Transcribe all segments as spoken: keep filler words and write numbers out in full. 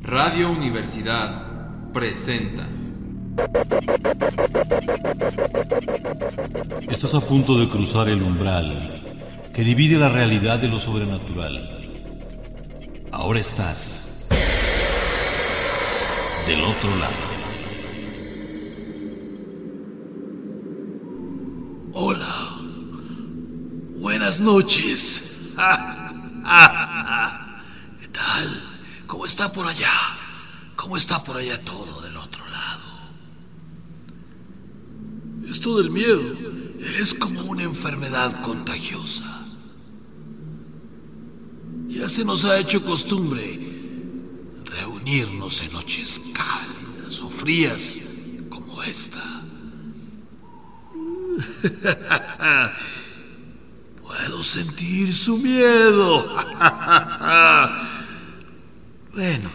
Radio Universidad presenta. Estás a punto de cruzar el umbral que divide la realidad de lo sobrenatural. Ahora estás del otro lado. Hola. Buenas noches. ¿Qué tal? ¿Cómo está por allá? ¿Cómo está por allá todo del otro lado? Esto del miedo es como una enfermedad contagiosa. Ya se nos ha hecho costumbre reunirnos en noches cálidas o frías como esta. Puedo sentir su miedo. Bueno,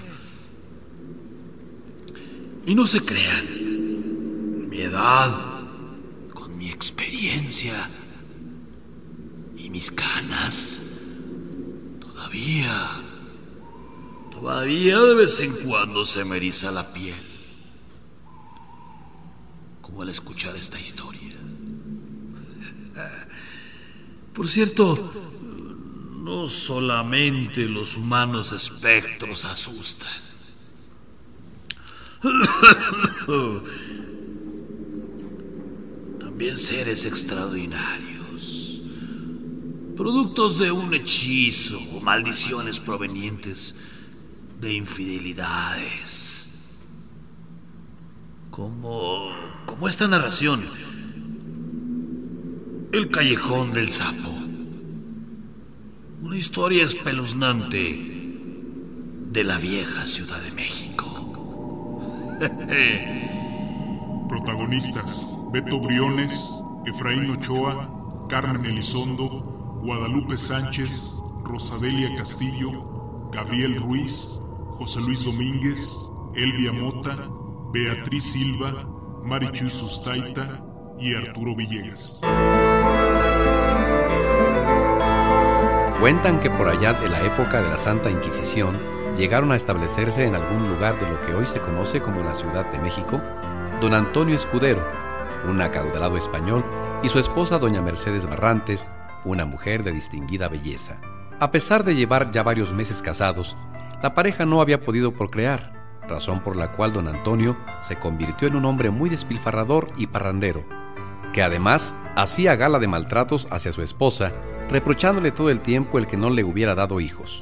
y no se crean, mi edad, con mi experiencia y mis canas, todavía, todavía de vez en cuando se me eriza la piel, como al escuchar esta historia. Por cierto, no solamente los humanos espectros asustan. También seres extraordinarios, productos de un hechizo o maldiciones provenientes de infidelidades. Como, como esta narración, El Callejón del Sapo. Una historia espeluznante de la vieja Ciudad de México. Protagonistas: Beto Briones, Efraín Ochoa, Carmen Elizondo, Guadalupe Sánchez, Rosadelia Castillo, Gabriel Ruiz, José Luis Domínguez, Elvia Mota, Beatriz Silva, Marichuy Sustaita y Arturo Villegas. Cuentan que por allá de la época de la Santa Inquisición llegaron a establecerse en algún lugar de lo que hoy se conoce como la Ciudad de México don Antonio Escudero, un acaudalado español, y su esposa doña Mercedes Barrantes, una mujer de distinguida belleza. A pesar de llevar ya varios meses casados, la pareja no había podido procrear, razón por la cual don Antonio se convirtió en un hombre muy despilfarrador y parrandero, que además hacía gala de maltratos hacia su esposa, reprochándole todo el tiempo el que no le hubiera dado hijos.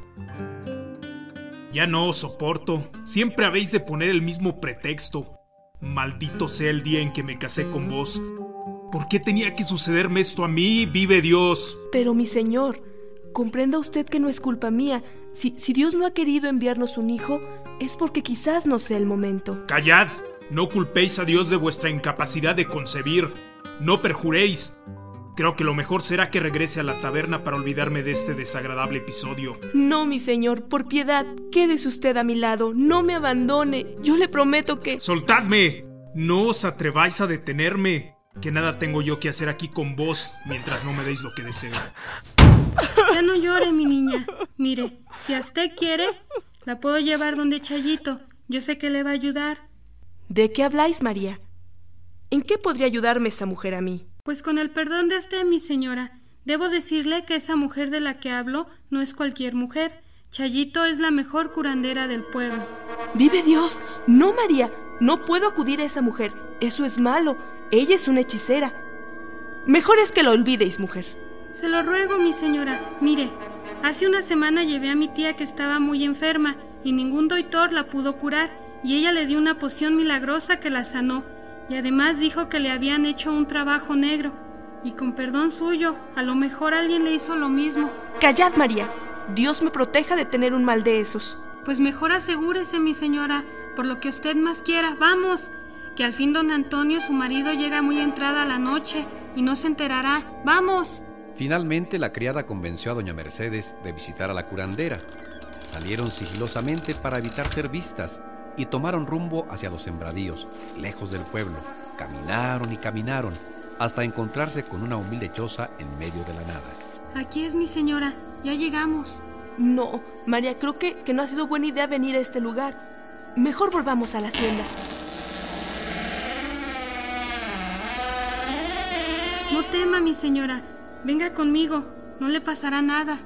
Ya no os soporto. Siempre habéis de poner el mismo pretexto. Maldito sea el día en que me casé con vos. ¿Por qué tenía que sucederme esto a mí? ¡Vive Dios! Pero mi señor, comprenda usted que no es culpa mía. Si, si Dios no ha querido enviarnos un hijo, es porque quizás no sea el momento. ¡Callad! No culpéis a Dios de vuestra incapacidad de concebir. No perjuréis. Creo que lo mejor será que regrese a la taberna para olvidarme de este desagradable episodio. No, mi señor, por piedad, quédese usted a mi lado, no me abandone. Yo le prometo que... ¡Soltadme! No os atreváis a detenerme, que nada tengo yo que hacer aquí con vos mientras no me deis lo que deseo. Ya no llore, mi niña. Mire, si a usted quiere, la puedo llevar donde Chayito. Yo sé que le va a ayudar. ¿De qué habláis, María? ¿En qué podría ayudarme esa mujer a mí? Pues con el perdón de usted, mi señora, debo decirle que esa mujer de la que hablo no es cualquier mujer. Chayito es la mejor curandera del pueblo. ¡Vive Dios! No, María, no puedo acudir a esa mujer. Eso es malo. Ella es una hechicera. Mejor es que la olvidéis, mujer. Se lo ruego, mi señora. Mire, hace una semana llevé a mi tía que estaba muy enferma y ningún doctor la pudo curar, y ella le dio una poción milagrosa que la sanó. Y además dijo que le habían hecho un trabajo negro. Y con perdón suyo, a lo mejor alguien le hizo lo mismo. Callad, María. Dios me proteja de tener un mal de esos. Pues mejor asegúrese, mi señora, por lo que usted más quiera. ¡Vamos! Que al fin don Antonio, su marido, llega muy entrada la noche y no se enterará. ¡Vamos! Finalmente la criada convenció a doña Mercedes de visitar a la curandera. Salieron sigilosamente para evitar ser vistas y tomaron rumbo hacia los sembradíos, lejos del pueblo. Caminaron y caminaron, hasta encontrarse con una humilde choza en medio de la nada. Aquí es mi señora, ya llegamos. No, María, creo que, que no ha sido buena idea venir a este lugar. Mejor volvamos a la hacienda. No tema, mi señora. Venga conmigo. No le pasará nada.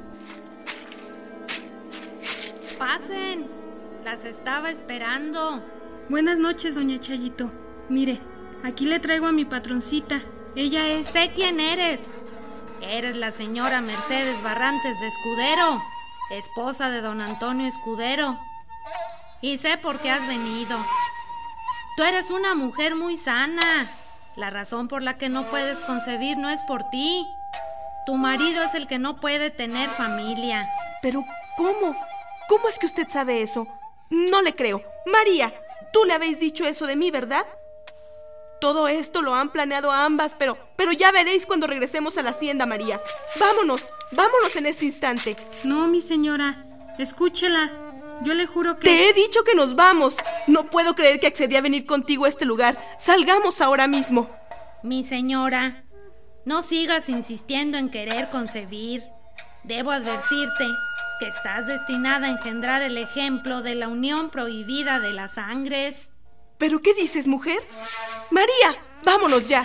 Pasen. Las estaba esperando. Buenas noches, doña Chayito. Mire, aquí le traigo a mi patroncita. Ella es... Sé quién eres. Eres la señora Mercedes Barrantes de Escudero, esposa de don Antonio Escudero. Y sé por qué has venido. Tú eres una mujer muy sana. La razón por la que no puedes concebir no es por ti. Tu marido es el que no puede tener familia. Pero, ¿cómo? ¿Cómo es que usted sabe eso? No le creo. María, tú le habéis dicho eso de mí, ¿verdad? Todo esto lo han planeado ambas, pero, pero ya veréis cuando regresemos a la hacienda, María. Vámonos, vámonos en este instante. No, mi señora, escúchela. Yo le juro que... Te he dicho que nos vamos. No puedo creer que accedí a venir contigo a este lugar. Salgamos ahora mismo. Mi señora, no sigas insistiendo en querer concebir. Debo advertirte que estás destinada a engendrar el ejemplo de la unión prohibida de las sangres. ¿Pero qué dices, mujer? María, vámonos ya.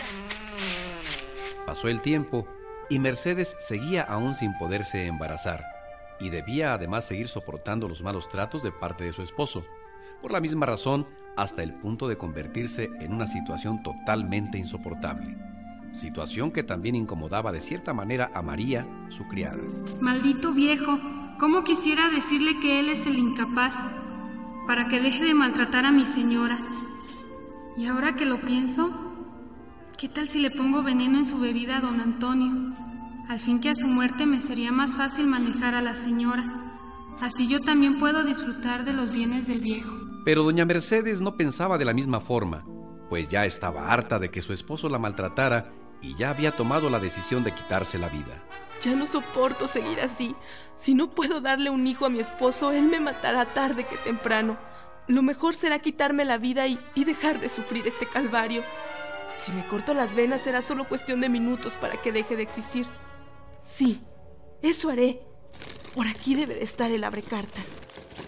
Pasó el tiempo y Mercedes seguía aún sin poderse embarazar y debía además seguir soportando los malos tratos de parte de su esposo, por la misma razón hasta el punto de convertirse en una situación totalmente insoportable, situación que también incomodaba de cierta manera a María, su criada. Maldito viejo, ¿cómo quisiera decirle que él es el incapaz para que deje de maltratar a mi señora? Y ahora que lo pienso, ¿qué tal si le pongo veneno en su bebida a don Antonio? Al fin que a su muerte me sería más fácil manejar a la señora. Así yo también puedo disfrutar de los bienes del viejo. Pero doña Mercedes no pensaba de la misma forma, pues ya estaba harta de que su esposo la maltratara y ya había tomado la decisión de quitarse la vida. Ya no soporto seguir así. Si no puedo darle un hijo a mi esposo, él me matará tarde que temprano. Lo mejor será quitarme la vida y, y dejar de sufrir este calvario. Si me corto las venas será solo cuestión de minutos para que deje de existir. Sí, eso haré. Por aquí debe de estar el abrecartas.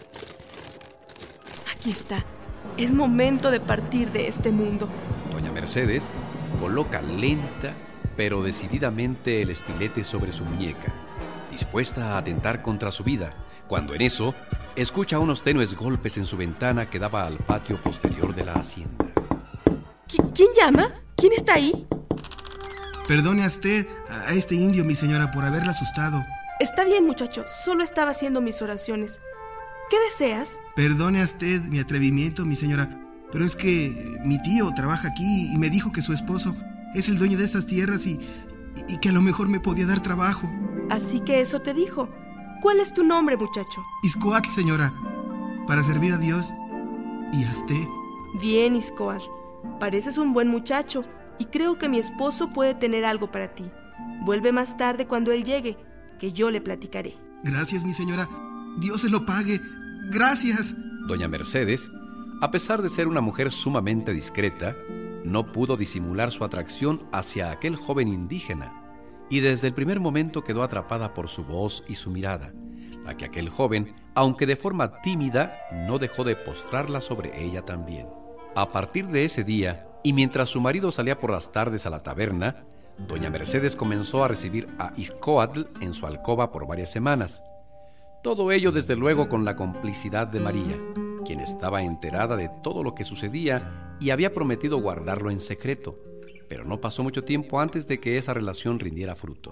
Aquí está. Es momento de partir de este mundo. Doña Mercedes coloca lenta pero decididamente el estilete sobre su muñeca, dispuesta a atentar contra su vida, cuando en eso escucha unos tenues golpes en su ventana que daba al patio posterior de la hacienda. ¿Quién llama? ¿Quién está ahí? Perdone a usted, a este indio, mi señora, por haberla asustado. Está bien, muchacho, solo estaba haciendo mis oraciones. ¿Qué deseas? Perdone a usted mi atrevimiento, mi señora, pero es que mi tío trabaja aquí y me dijo que su esposo es el dueño de estas tierras y, y que a lo mejor me podía dar trabajo. Así que eso te dijo. ¿Cuál es tu nombre, muchacho? Iscoatl, señora, para servir a Dios y a usted. Bien, Iscoatl, pareces un buen muchacho y creo que mi esposo puede tener algo para ti. Vuelve más tarde cuando él llegue, que yo le platicaré. Gracias, mi señora. Dios se lo pague. Gracias. Doña Mercedes, a pesar de ser una mujer sumamente discreta, no pudo disimular su atracción hacia aquel joven indígena, y desde el primer momento quedó atrapada por su voz y su mirada, la que aquel joven, aunque de forma tímida, no dejó de postrarla sobre ella también. A partir de ese día, y mientras su marido salía por las tardes a la taberna, doña Mercedes comenzó a recibir a Iscoatl en su alcoba por varias semanas. Todo ello, desde luego, con la complicidad de María, quien estaba enterada de todo lo que sucedía y había prometido guardarlo en secreto, pero no pasó mucho tiempo antes de que esa relación rindiera fruto.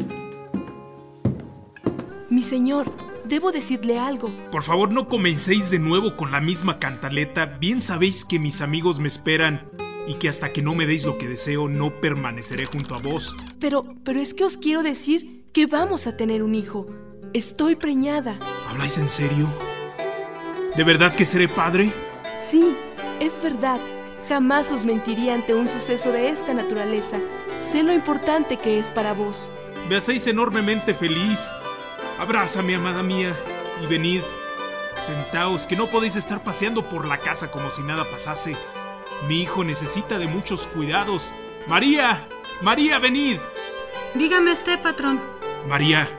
Mi señor, debo decirle algo. Por favor, no comencéis de nuevo con la misma cantaleta. Bien sabéis que mis amigos me esperan y que hasta que no me deis lo que deseo, no permaneceré junto a vos. Pero, pero es que os quiero decir que vamos a tener un hijo. Estoy preñada. ¿Habláis en serio? ¿De verdad que seré padre? Sí, es verdad. Jamás os mentiría ante un suceso de esta naturaleza. Sé lo importante que es para vos. Me hacéis enormemente feliz. Abrázame, amada mía, y venid. Sentaos, que no podéis estar paseando por la casa como si nada pasase. Mi hijo necesita de muchos cuidados. ¡María! ¡María, venid! Dígame usted, patrón. María,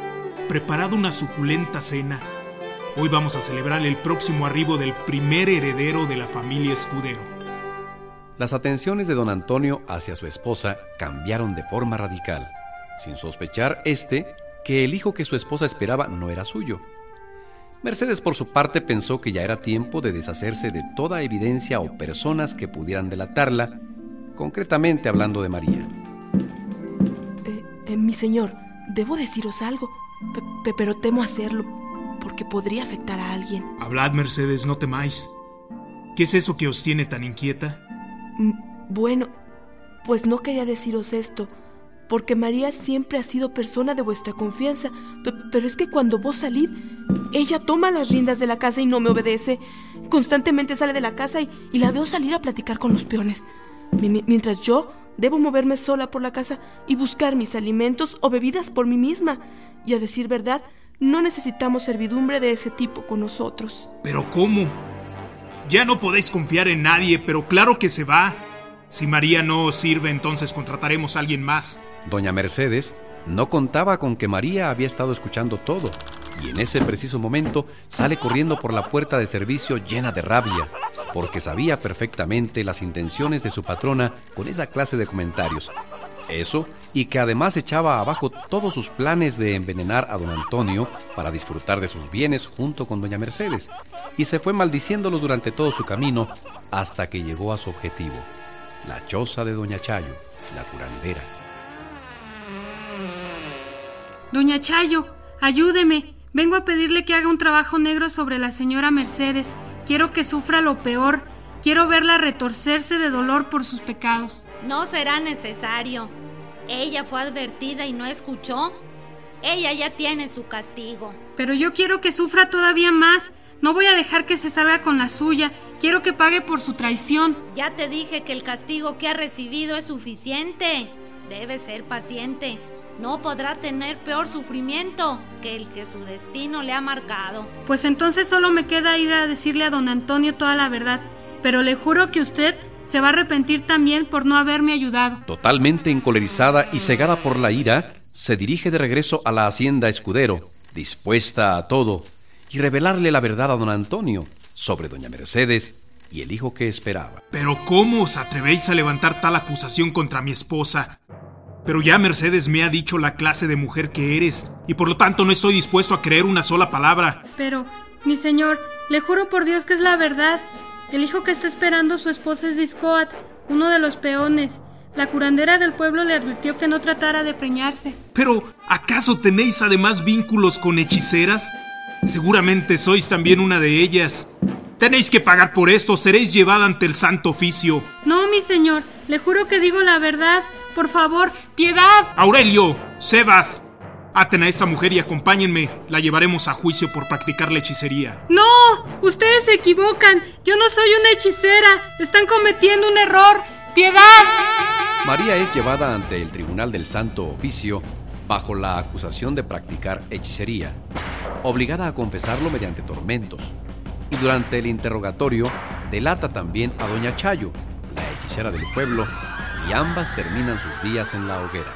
preparado una suculenta cena. Hoy vamos a celebrar el próximo arribo del primer heredero de la familia Escudero. Las atenciones de don Antonio hacia su esposa cambiaron de forma radical, sin sospechar éste que el hijo que su esposa esperaba no era suyo. Mercedes, por su parte, pensó que ya era tiempo de deshacerse de toda evidencia o personas que pudieran delatarla, concretamente hablando de María. Eh, eh, mi señor, debo deciros algo, pe- pe- pero temo hacerlo, porque podría afectar a alguien. Hablad, Mercedes, no temáis. ¿Qué es eso que os tiene tan inquieta? Mm, Bueno, pues no quería deciros esto, porque María siempre ha sido persona de vuestra confianza, pe- pero es que cuando vos salid, ella toma las riendas de la casa y no me obedece. Constantemente sale de la casa y, y la veo salir a platicar con los peones, Mi- mi- mientras yo debo moverme sola por la casa y buscar mis alimentos o bebidas por mí misma. Y a decir verdad, no necesitamos servidumbre de ese tipo con nosotros. ¿Pero cómo? Ya no podéis confiar en nadie, pero claro que se va. Si María no os sirve, entonces contrataremos a alguien más. Doña Mercedes no contaba con que María había estado escuchando todo, y en ese preciso momento sale corriendo por la puerta de servicio llena de rabia, porque sabía perfectamente las intenciones de su patrona con esa clase de comentarios. Eso, y que además echaba abajo todos sus planes de envenenar a don Antonio para disfrutar de sus bienes junto con doña Mercedes, y se fue maldiciéndolos durante todo su camino hasta que llegó a su objetivo, la choza de doña Chayo, la curandera. Doña Chayo, ayúdeme. Vengo a pedirle que haga un trabajo negro sobre la señora Mercedes. Quiero que sufra lo peor. Quiero verla retorcerse de dolor por sus pecados. No será necesario. Ella fue advertida y no escuchó. Ella ya tiene su castigo. Pero yo quiero que sufra todavía más. No voy a dejar que se salga con la suya. Quiero que pague por su traición. Ya te dije que el castigo que ha recibido es suficiente. Debe ser paciente. No podrá tener peor sufrimiento que el que su destino le ha marcado. Pues entonces solo me queda ir a decirle a don Antonio toda la verdad. Pero le juro que usted se va a arrepentir también por no haberme ayudado. Totalmente encolerizada y cegada por la ira, se dirige de regreso a la hacienda Escudero, dispuesta a todo, y revelarle la verdad a don Antonio sobre doña Mercedes y el hijo que esperaba. ¿Pero cómo os atrevéis a levantar tal acusación contra mi esposa? Pero ya Mercedes me ha dicho la clase de mujer que eres, y por lo tanto no estoy dispuesto a creer una sola palabra. Pero, mi señor, le juro por Dios que es la verdad. El hijo que está esperando su esposa es Discoat, uno de los peones. La curandera del pueblo le advirtió que no tratara de preñarse. Pero, ¿acaso tenéis además vínculos con hechiceras? Seguramente sois también una de ellas. Tenéis que pagar por esto, seréis llevada ante el Santo Oficio. No, mi señor, le juro que digo la verdad. Por favor, piedad. Aurelio, Sebas, aten a esa mujer y acompáñenme. La llevaremos a juicio por practicar la hechicería. ¡No! Ustedes se equivocan. Yo no soy una hechicera. Están cometiendo un error. ¡Piedad! María es llevada ante el Tribunal del Santo Oficio bajo la acusación de practicar hechicería, obligada a confesarlo mediante tormentos, y durante el interrogatorio delata también a doña Chayo, la hechicera del pueblo, y ambas terminan sus días en la hoguera.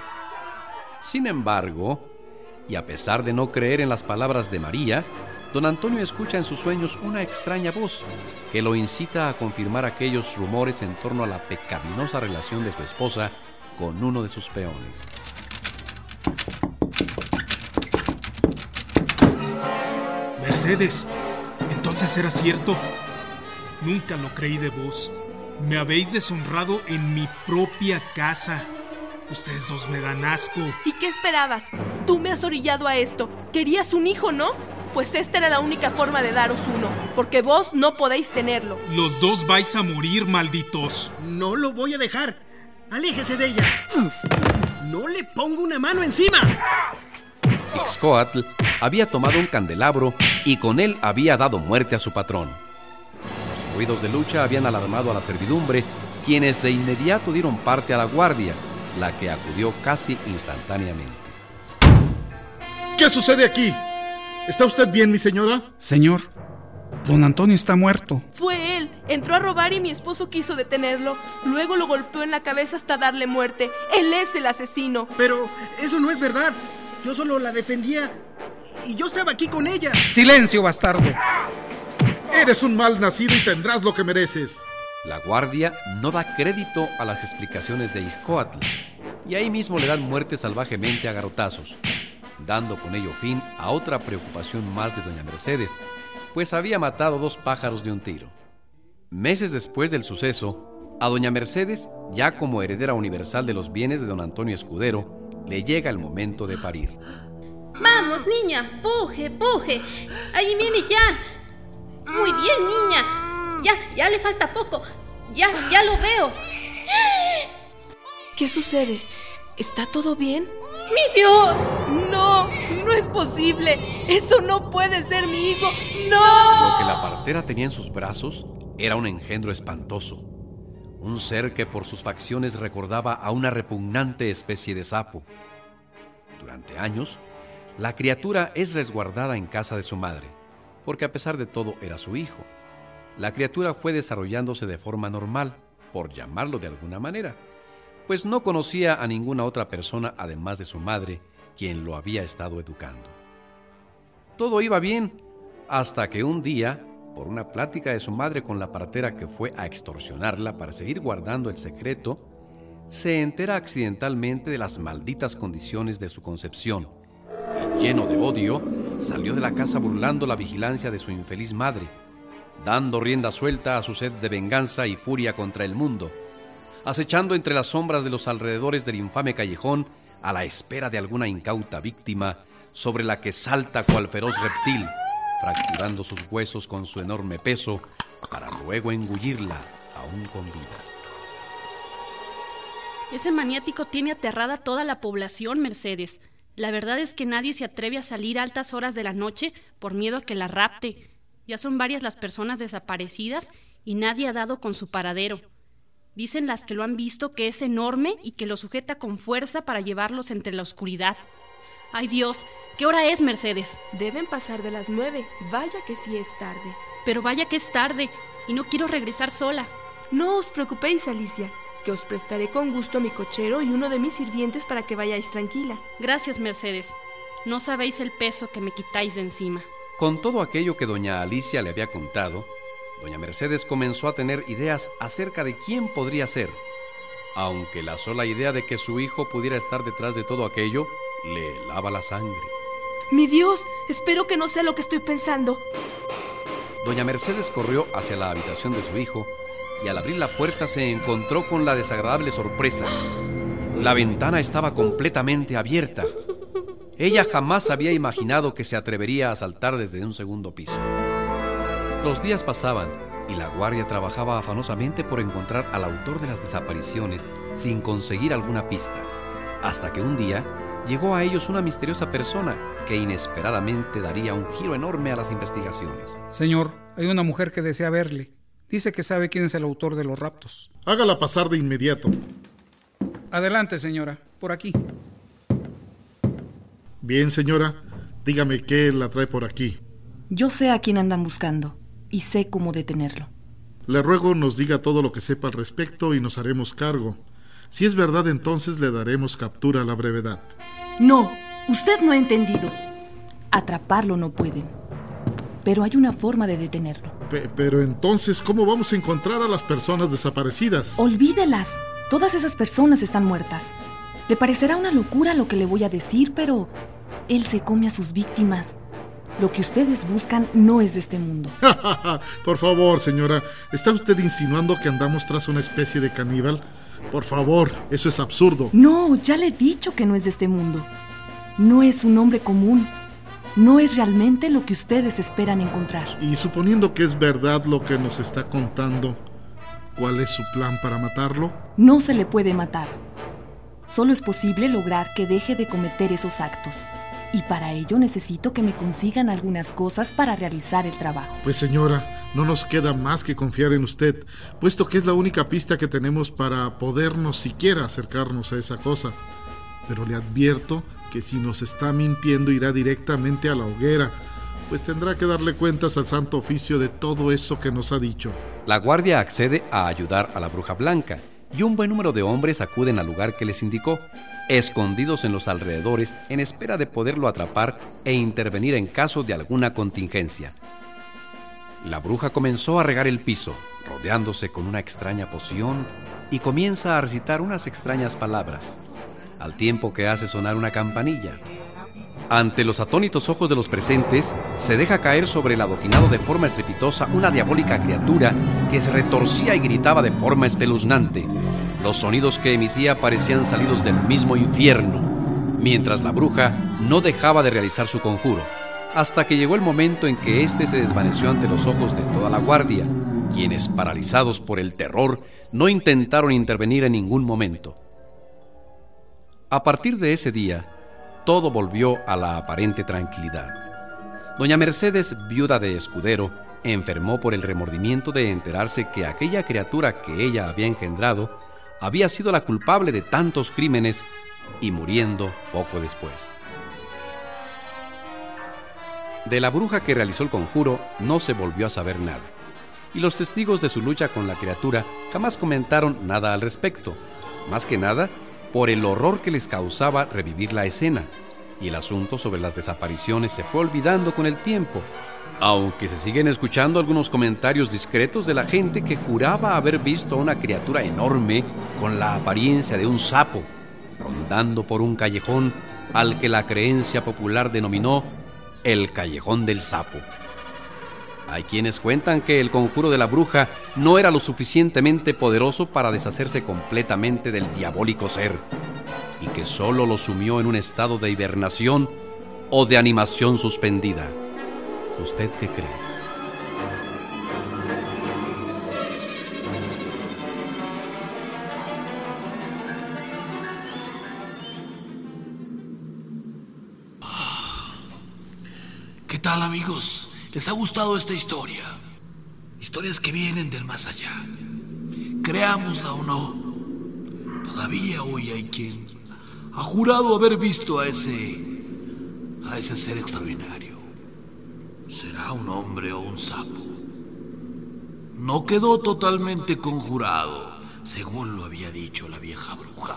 Sin embargo, y a pesar de no creer en las palabras de María, don Antonio escucha en sus sueños una extraña voz que lo incita a confirmar aquellos rumores en torno a la pecaminosa relación de su esposa con uno de sus peones. Mercedes, ¿entonces era cierto? Nunca lo creí de vos. Me habéis deshonrado en mi propia casa. Ustedes dos me dan asco. ¿Y qué esperabas? Tú me has orillado a esto. Querías un hijo, ¿no? Pues esta era la única forma de daros uno, porque vos no podéis tenerlo. Los dos vais a morir, malditos. No lo voy a dejar. Aléjese de ella. No le pongo una mano encima. Ixcoatl había tomado un candelabro y con él había dado muerte a su patrón. Los ruidos de lucha habían alarmado a la servidumbre, quienes de inmediato dieron parte a la guardia, la que acudió casi instantáneamente. ¿Qué sucede aquí? ¿Está usted bien, mi señora? Señor, don Antonio está muerto. Fue él. Entró a robar y mi esposo quiso detenerlo. Luego lo golpeó en la cabeza hasta darle muerte. Él es el asesino. Pero eso no es verdad. Yo solo la defendía y yo estaba aquí con ella. ¡Silencio, bastardo! Eres un mal nacido y tendrás lo que mereces. La guardia no da crédito a las explicaciones de Ixcoatl y ahí mismo le dan muerte salvajemente a garrotazos, dando con ello fin a otra preocupación más de doña Mercedes, pues había matado dos pájaros de un tiro. Meses después del suceso, a doña Mercedes, ya como heredera universal de los bienes de don Antonio Escudero, le llega el momento de parir. Vamos, niña, puje, puje. Ahí viene ya. Muy bien, niña. Ya, ya le falta poco. Ya, ya lo veo. ¿Qué sucede? ¿Está todo bien? ¡Mi Dios! No, no es posible. Eso no puede ser mi hijo. ¡No! Lo que la partera tenía en sus brazos era un engendro espantoso. Un ser que por sus facciones recordaba a una repugnante especie de sapo. Durante años, la criatura es resguardada en casa de su madre, porque a pesar de todo era su hijo. La criatura fue desarrollándose de forma normal, por llamarlo de alguna manera, pues no conocía a ninguna otra persona además de su madre, quien lo había estado educando. Todo iba bien, hasta que un día, por una plática de su madre con la partera que fue a extorsionarla para seguir guardando el secreto, se entera accidentalmente de las malditas condiciones de su concepción, y lleno de odio, salió de la casa burlando la vigilancia de su infeliz madre, dando rienda suelta a su sed de venganza y furia contra el mundo, acechando entre las sombras de los alrededores del infame callejón a la espera de alguna incauta víctima sobre la que salta cual feroz reptil, fracturando sus huesos con su enorme peso para luego engullirla aún con vida. Ese maniático tiene aterrada a toda la población, Mercedes. La verdad es que nadie se atreve a salir a altas horas de la noche por miedo a que la rapte. Ya son varias las personas desaparecidas y nadie ha dado con su paradero. Dicen las que lo han visto que es enorme y que lo sujeta con fuerza para llevarlos entre la oscuridad. ¡Ay, Dios! ¿Qué hora es, Mercedes? Deben pasar de las nueve. Vaya que sí es tarde. Pero vaya que es tarde y no quiero regresar sola. No os preocupéis, Alicia, que os prestaré con gusto mi cochero y uno de mis sirvientes para que vayáis tranquila. Gracias, Mercedes. No sabéis el peso que me quitáis de encima. Con todo aquello que doña Alicia le había contado, doña Mercedes comenzó a tener ideas acerca de quién podría ser, aunque la sola idea de que su hijo pudiera estar detrás de todo aquello le helaba la sangre. ¡Mi Dios! Espero que no sea lo que estoy pensando. Doña Mercedes corrió hacia la habitación de su hijo y al abrir la puerta se encontró con la desagradable sorpresa. La ventana estaba completamente abierta. Ella jamás había imaginado que se atrevería a saltar desde un segundo piso. Los días pasaban y la guardia trabajaba afanosamente por encontrar al autor de las desapariciones sin conseguir alguna pista, hasta que un día llegó a ellos una misteriosa persona que inesperadamente daría un giro enorme a las investigaciones. Señor, hay una mujer que desea verle. Dice que sabe quién es el autor de los raptos. Hágala pasar de inmediato. Adelante, señora, por aquí. Bien, señora, dígame qué la trae por aquí. Yo sé a quién andan buscando y sé cómo detenerlo. Le ruego nos diga todo lo que sepa al respecto y nos haremos cargo. Si es verdad, entonces le daremos captura a la brevedad. No, usted no ha entendido. Atraparlo no pueden, pero hay una forma de detenerlo. Pe- pero entonces, ¿cómo vamos a encontrar a las personas desaparecidas? Olvídelas, todas esas personas están muertas. Le parecerá una locura lo que le voy a decir, pero él se come a sus víctimas. Lo que ustedes buscan no es de este mundo. Por favor, señora, ¿está usted insinuando que andamos tras una especie de caníbal? Por favor, eso es absurdo. No, ya le he dicho que no es de este mundo. No es un hombre común. No es realmente lo que ustedes esperan encontrar. Y suponiendo que es verdad lo que nos está contando, ¿cuál es su plan para matarlo? No se le puede matar. Solo es posible lograr que deje de cometer esos actos. Y para ello necesito que me consigan algunas cosas para realizar el trabajo. Pues señora, no nos queda más que confiar en usted, puesto que es la única pista que tenemos para podernos siquiera acercarnos a esa cosa. Pero le advierto que si nos está mintiendo irá directamente a la hoguera, pues tendrá que darle cuentas al Santo Oficio de todo eso que nos ha dicho. La guardia accede a ayudar a la bruja blanca, y un buen número de hombres acuden al lugar que les indicó, escondidos en los alrededores en espera de poderlo atrapar e intervenir en caso de alguna contingencia. La bruja comenzó a regar el piso, rodeándose con una extraña poción, y comienza a recitar unas extrañas palabras, al tiempo que hace sonar una campanilla. Ante los atónitos ojos de los presentes, se deja caer sobre el adoquinado de forma estrepitosa una diabólica criatura que se retorcía y gritaba de forma espeluznante. Los sonidos que emitía parecían salidos del mismo infierno, mientras la bruja no dejaba de realizar su conjuro, hasta que llegó el momento en que éste se desvaneció ante los ojos de toda la guardia, quienes, paralizados por el terror, no intentaron intervenir en ningún momento. A partir de ese día, todo volvió a la aparente tranquilidad. Doña Mercedes, viuda de Escudero, enfermó por el remordimiento de enterarse que aquella criatura que ella había engendrado había sido la culpable de tantos crímenes, y muriendo poco después. De la bruja que realizó el conjuro no se volvió a saber nada, y los testigos de su lucha con la criatura jamás comentaron nada al respecto, más que nada por el horror que les causaba revivir la escena, y el asunto sobre las desapariciones se fue olvidando con el tiempo, aunque se siguen escuchando algunos comentarios discretos de la gente que juraba haber visto a una criatura enorme con la apariencia de un sapo, rondando por un callejón al que la creencia popular denominó el Callejón del Sapo. Hay quienes cuentan que el conjuro de la bruja no era lo suficientemente poderoso para deshacerse completamente del diabólico ser, y que solo lo sumió en un estado de hibernación o de animación suspendida. ¿Usted qué cree? ¿Qué tal, amigos? ¿Les ha gustado esta historia? Historias que vienen del más allá. Creámosla o no, todavía hoy hay quien ha jurado haber visto a ese a ese ser extraordinario. ¿Será un hombre o un sapo? No quedó totalmente conjurado, según lo había dicho la vieja bruja.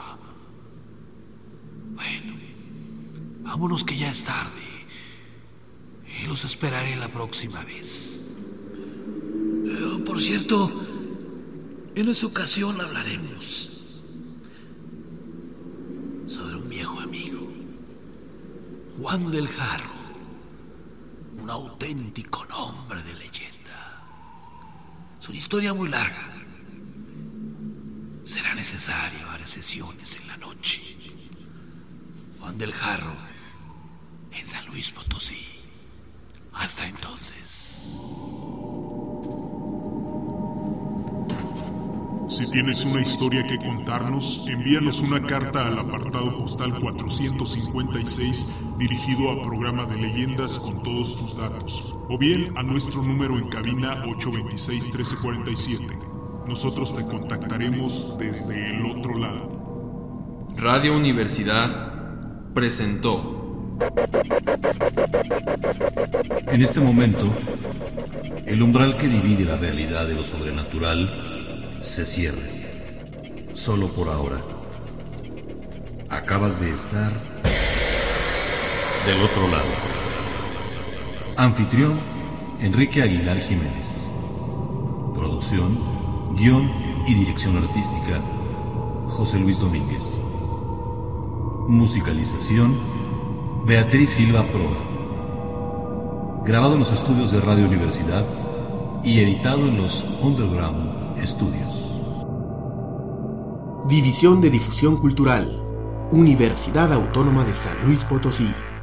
Bueno, vámonos que ya es tarde. Y los esperaré la próxima vez. Eh, por cierto, en esa ocasión hablaremos sobre un viejo amigo, Juan del Jarro, un auténtico nombre de leyenda. Es una historia muy larga. Será necesario varias sesiones en la noche. Juan del Jarro, en San Luis Potosí. Hasta entonces. Si tienes una historia que contarnos, envíanos una carta al apartado postal cuatrocientos cincuenta y seis, dirigido a Programa de Leyendas con todos tus datos, o bien a nuestro número en cabina ocho dos seis, uno tres cuatro siete. Nosotros te contactaremos desde el otro lado. Radio Universidad presentó. En este momento, el umbral que divide la realidad de lo sobrenatural se cierra. Solo por ahora. Acabas de estar del otro lado. Anfitrión, Enrique Aguilar Jiménez. Producción, guión y dirección artística, José Luis Domínguez. Musicalización, Beatriz Silva Proa. Grabado en los estudios de Radio Universidad y editado en los Underground Studios. División de Difusión Cultural, Universidad Autónoma de San Luis Potosí.